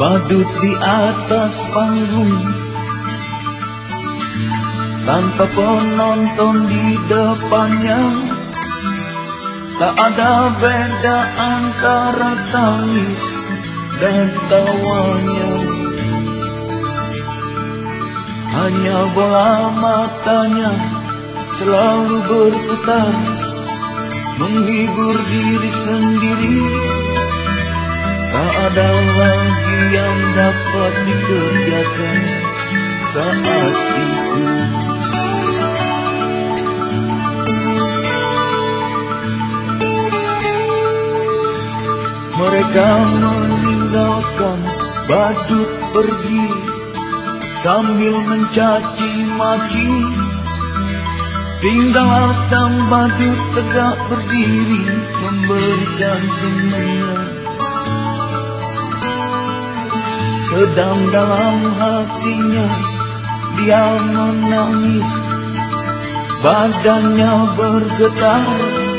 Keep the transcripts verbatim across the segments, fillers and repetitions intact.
badut di atas panggung, tanpa penonton di depannya. Tak ada beda antara tangis dan tawanya. Hanya bola matanya selalu berputar, menghibur diri sendiri. Tak ada lagi yang dapat dikerjakan saat itu. Mereka meninggalkan badut pergi sambil mencaci maki. Tinggal sang badut tegak berdiri memberikan senyumnya. Sedang dalam hatinya dia menangis, badannya bergetar.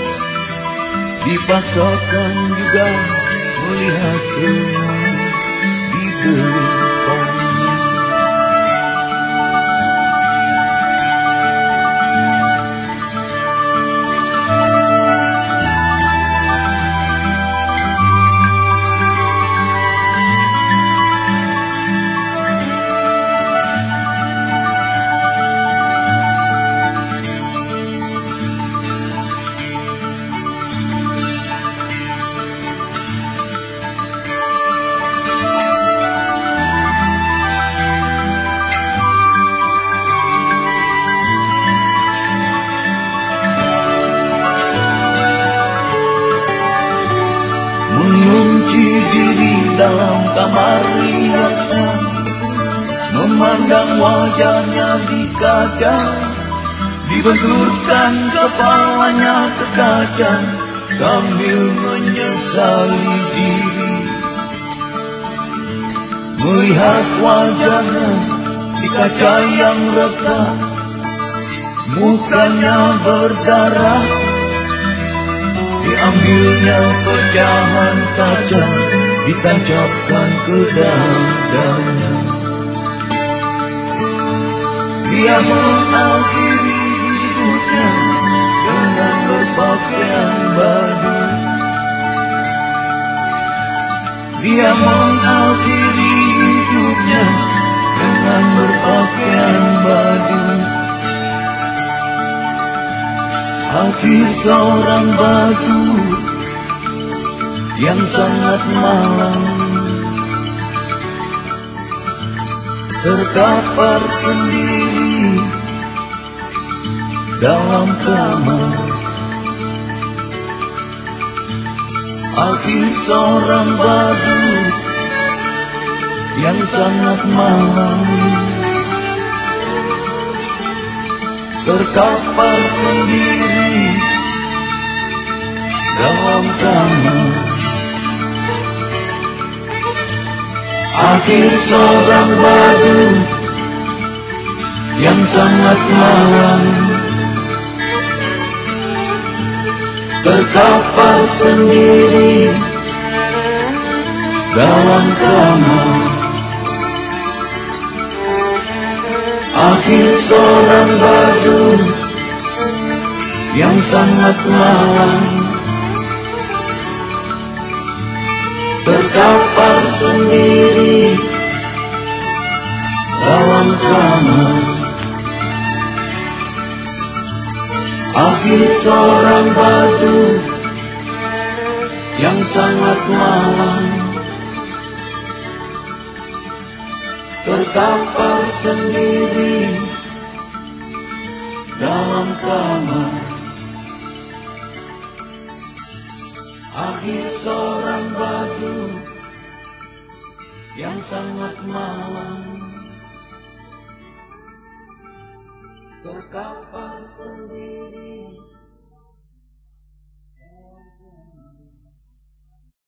Dipaksakan juga melihat semua di depannya. Mengunci diri dalam kamar riasnya, memandang wajahnya di kaca, dibenturkan kepalanya ke kaca sambil menyesali diri. Melihat wajahnya di kaca yang retak, mukanya berdarah. Diambilnya pecahan kaca, ditancapkan ke dadanya. Dia mengakhiri hidupnya dengan berpakaian badut. Dia mengakhiri hidupnya dengan berpakaian badut. Akhir seorang badut yang sangat malang, terkapar sendiri dalam kamar. Akhir seorang badut yang sangat malang, terkapar sendiri dalam kamar. Akhir seorang badut yang sangat malang, terkapar sendiri dalam kamar. Akhir seorang badut yang sangat malang, terkapar sendiri dalam kamar. Akhir seorang badut yang sangat malang, terkapar sendiri dalam kamar. Akhir seorang badut yang sangat malang, terkapar sendiri